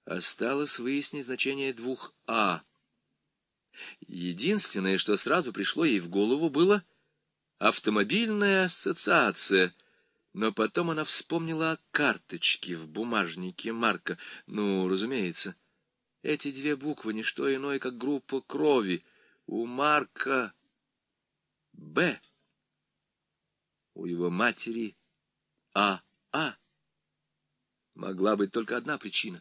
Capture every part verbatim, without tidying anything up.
Осталось выяснить значение двух «а». Единственное, что сразу пришло ей в голову, было автомобильная ассоциация, но потом она вспомнила о карточке в бумажнике Марка. Ну, разумеется, эти две буквы — не что иное, как группа крови. У Марка Б, у его матери А А. Могла быть только одна причина.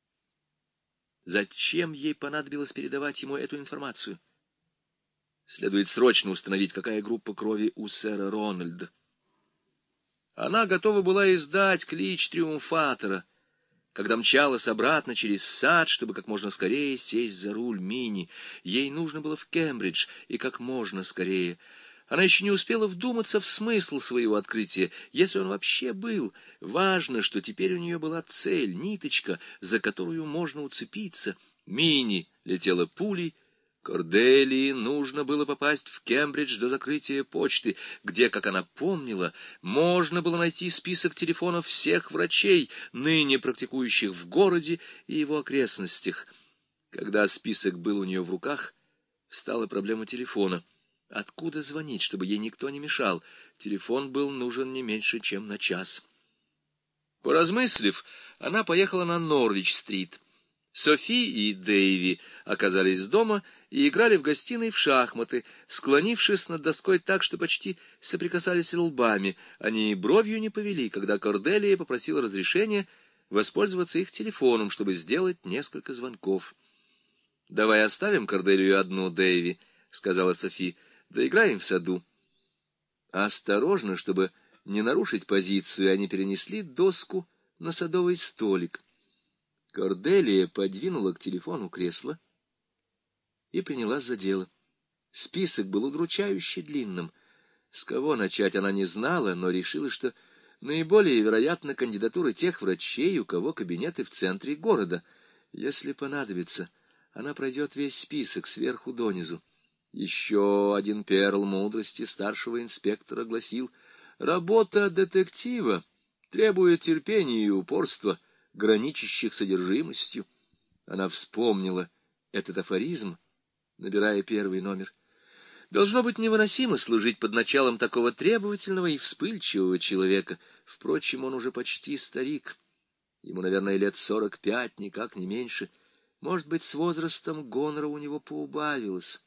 Зачем ей понадобилось передавать ему эту информацию? Следует срочно установить, какая группа крови у сэра Рональда. Она готова была издать клич триумфатора, когда мчалась обратно через сад, чтобы как можно скорее сесть за руль Мини. Ей нужно было в Кембридж, и как можно скорее. Она еще не успела вдуматься в смысл своего открытия, если он вообще был. Важно, что теперь у нее была цель, ниточка, за которую можно уцепиться. Мини летела пулей. Корделии нужно было попасть в Кембридж до закрытия почты, где, как она помнила, можно было найти список телефонов всех врачей, ныне практикующих в городе и его окрестностях. Когда список был у нее в руках, встала проблема телефона. Откуда звонить, чтобы ей никто не мешал? Телефон был нужен не меньше, чем на час. Поразмыслив, она поехала на Норвич-стрит. Софи и Дэйви оказались дома и играли в гостиной в шахматы, склонившись над доской так, что почти соприкасались лбами. Они бровью не повели, когда Корделия попросила разрешения воспользоваться их телефоном, чтобы сделать несколько звонков. — Давай оставим Корделию одну, Дэйви, — сказала Софи. — Доиграем в саду. Осторожно, чтобы не нарушить позицию, они перенесли доску на садовый столик. Корделия подвинула к телефону кресло и принялась за дело. Список был удручающе длинным. С кого начать она не знала, но решила, что наиболее вероятна кандидатура тех врачей, у кого кабинеты в центре города. Если понадобится, она пройдет весь список сверху донизу. Еще один перл мудрости старшего инспектора гласил: «Работа детектива требует терпения и упорства, граничащих с одержимостью». Она вспомнила этот афоризм, набирая первый номер. Должно быть невыносимо служить под началом такого требовательного и вспыльчивого человека. Впрочем, он уже почти старик. Ему, наверное, лет сорок пять, никак не меньше. Может быть, с возрастом гонора у него поубавилось.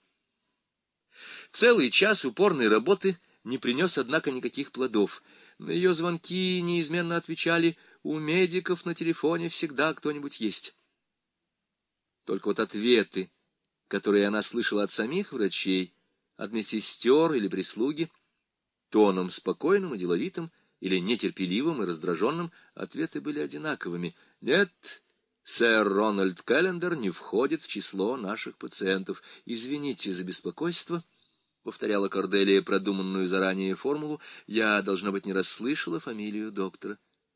Целый час упорной работы не принес, однако, никаких плодов. На ее звонки неизменно отвечали: «У медиков на телефоне всегда кто-нибудь есть». Только вот ответы, которые она слышала от самих врачей, от медсестер или прислуги, тоном спокойным и деловитым или нетерпеливым и раздраженным, ответы были одинаковыми. «Нет, сэр Рональд Келлендер не входит в число наших пациентов. Извините за беспокойство», — повторяла Корделия продуманную заранее формулу. «Я, должно быть, не расслышала фамилию доктора».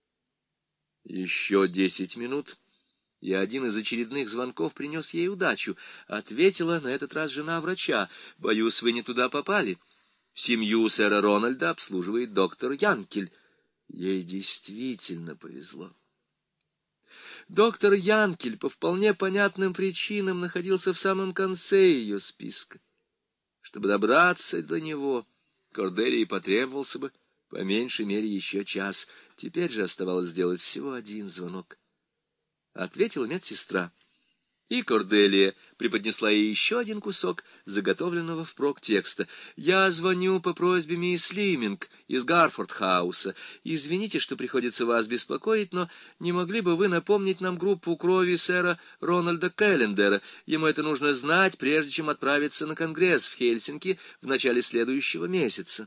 Еще десять минут, и один из очередных звонков принес ей удачу. Ответила на этот раз жена врача. «Боюсь, вы не туда попали. Семью сэра Рональда обслуживает доктор Янкель». Ей действительно повезло. Доктор Янкель по вполне понятным причинам находился в самом конце ее списка. Чтобы добраться до него, Корделии потребовался бы по меньшей мере еще час. Теперь же оставалось сделать всего один звонок. Ответила медсестра, и Корделия преподнесла ей еще один кусок заготовленного впрок текста. «Я звоню по просьбе мисс Лиминг из Гарфорд-хауса. Извините, что приходится вас беспокоить, но не могли бы вы напомнить нам группу крови сэра Рональда Келлендера? Ему это нужно знать, прежде чем отправиться на конгресс в Хельсинки в начале следующего месяца».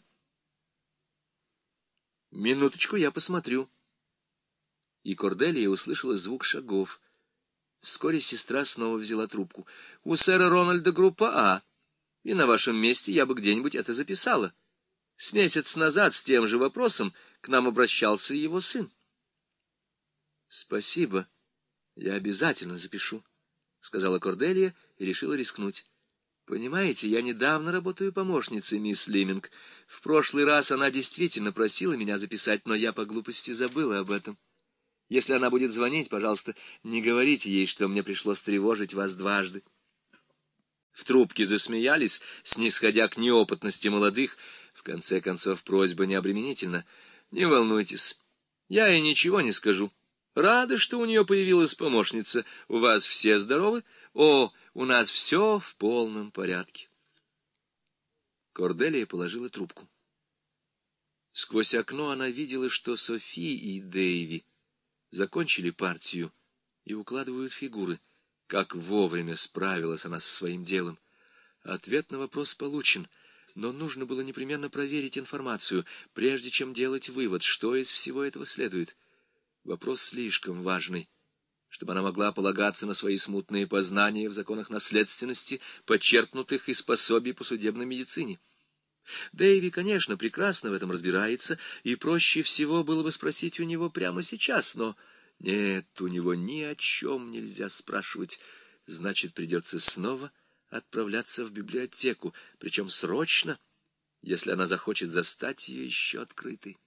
«Минуточку, я посмотрю». И Корделия услышала звук шагов. Вскоре сестра снова взяла трубку. «У сэра Рональда группа А, и на вашем месте я бы где-нибудь это записала. С месяц назад с тем же вопросом к нам обращался его сын». «Спасибо, я обязательно запишу», — сказала Корделия и решила рискнуть. «Понимаете, я недавно работаю помощницей мисс Лиминг. В прошлый раз она действительно просила меня записать, но я по глупости забыла об этом». Если она будет звонить, пожалуйста, не говорите ей, что мне пришлось тревожить вас дважды. В трубке засмеялись, снисходя к неопытности молодых. В конце концов, просьба необременительна. Не волнуйтесь, я ей ничего не скажу. Рада, что у нее появилась помощница. У вас все здоровы? О, у нас все в полном порядке. Корделия положила трубку. Сквозь окно она видела, что Софи и Дэйви закончили партию и укладывают фигуры. Как вовремя справилась она со своим делом. Ответ на вопрос получен, но нужно было непременно проверить информацию, прежде чем делать вывод, что из всего этого следует. Вопрос слишком важный, чтобы она могла полагаться на свои смутные познания в законах наследственности, почерпнутых из пособий по судебной медицине. Дэйви, конечно, прекрасно в этом разбирается, и проще всего было бы спросить у него прямо сейчас, но нет, у него ни о чем нельзя спрашивать. Значит, придется снова отправляться в библиотеку, причем срочно, если она захочет застать ее еще открытой.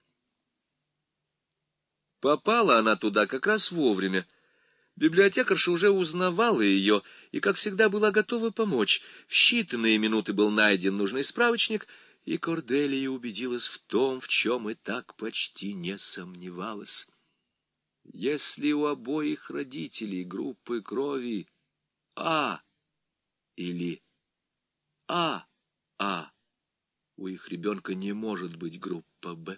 Попала она туда как раз вовремя. Библиотекарша уже узнавала ее и, как всегда, была готова помочь. В считанные минуты был найден нужный справочник, и Корделия убедилась в том, в чем и так почти не сомневалась. Если у обоих родителей группы крови А или А, А, у их ребенка не может быть группа Б.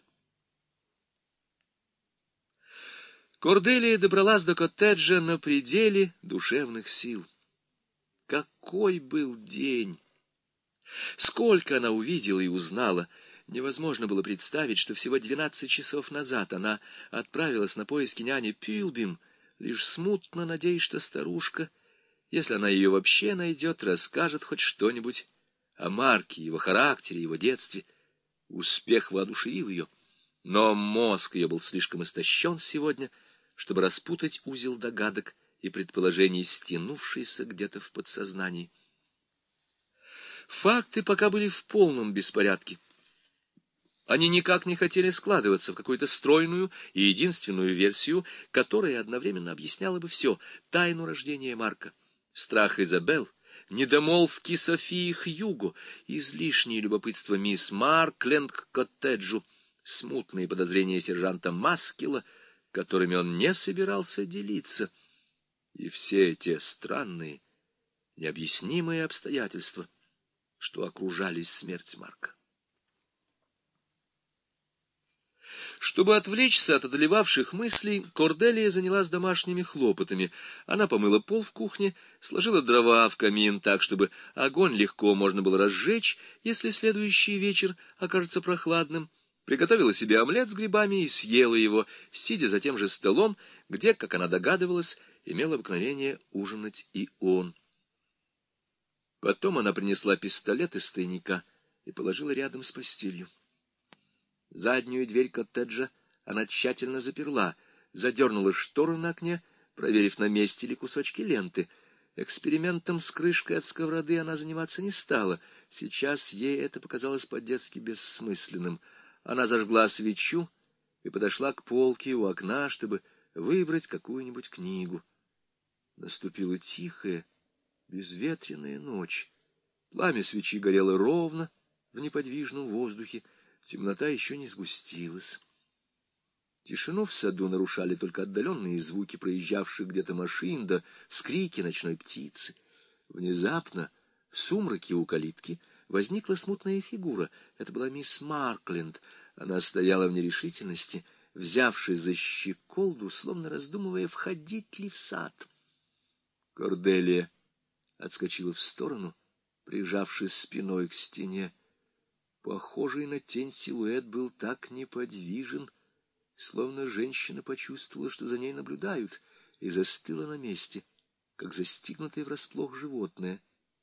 Корделия добралась до коттеджа на пределе душевных сил. Какой был день! Сколько она увидела и узнала! Невозможно было представить, что всего двенадцать часов назад она отправилась на поиски няни Пилбим, лишь смутно надеясь, что старушка, если она ее вообще найдет, расскажет хоть что-нибудь о Марке, его характере, его детстве. Успех воодушевил ее, но мозг ее был слишком истощен сегодня, чтобы распутать узел догадок и предположений, стянувшийся где-то в подсознании. Факты пока были в полном беспорядке. Они никак не хотели складываться в какую-то стройную и единственную версию, которая одновременно объясняла бы все: тайну рождения Марка, страх Изабелл, недомолвки Софии Хьюго, излишнее любопытство мисс Маркленд к коттеджу, смутные подозрения сержанта Маскила, которыми он не собирался делиться, и все те странные, необъяснимые обстоятельства, что окружали смерть Марка. Чтобы отвлечься от одолевавших мыслей, Корделия занялась домашними хлопотами. Она помыла пол в кухне, сложила дрова в камин так, чтобы огонь легко можно было разжечь, если следующий вечер окажется прохладным, приготовила себе омлет с грибами и съела его, сидя за тем же столом, где, как она догадывалась, имел обыкновение ужинать и он. Потом она принесла пистолет из тайника и положила рядом с постелью. Заднюю дверь коттеджа она тщательно заперла, задернула шторы на окне, проверив, на месте ли кусочки ленты. Экспериментом с крышкой от сковороды она заниматься не стала. Сейчас ей это показалось по-детски бессмысленным. Она зажгла свечу и подошла к полке у окна, чтобы выбрать какую-нибудь книгу. Наступила тихая, безветренная ночь. Пламя свечи горело ровно в неподвижном воздухе, темнота еще не сгустилась. Тишину в саду нарушали только отдаленные звуки проезжавших где-то машин да вскрики ночной птицы. Внезапно в сумраке у калитки возникла смутная фигура. Это была мисс Маркленд. Она стояла в нерешительности, взявшись за щеколду, словно раздумывая, входить ли в сад. Корделия отскочила в сторону, прижавшись спиной к стене. Похожий на тень силуэт был так неподвижен, словно женщина почувствовала, что за ней наблюдают, и застыла на месте, как застигнутое врасплох животное.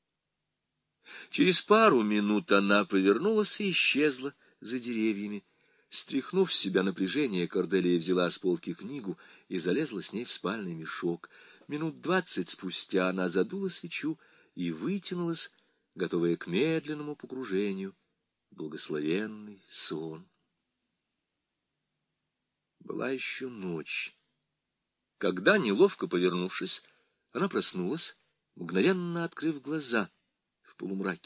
Через пару минут она повернулась и исчезла за деревьями. Стряхнув с себя напряжение, Корделия взяла с полки книгу и залезла с ней в спальный мешок. Минут двадцать спустя она задула свечу и вытянулась, готовая к медленному погружению в благословенный сон. Была еще ночь. когда, неловко повернувшись, она проснулась, мгновенно открыв глаза в полумраке.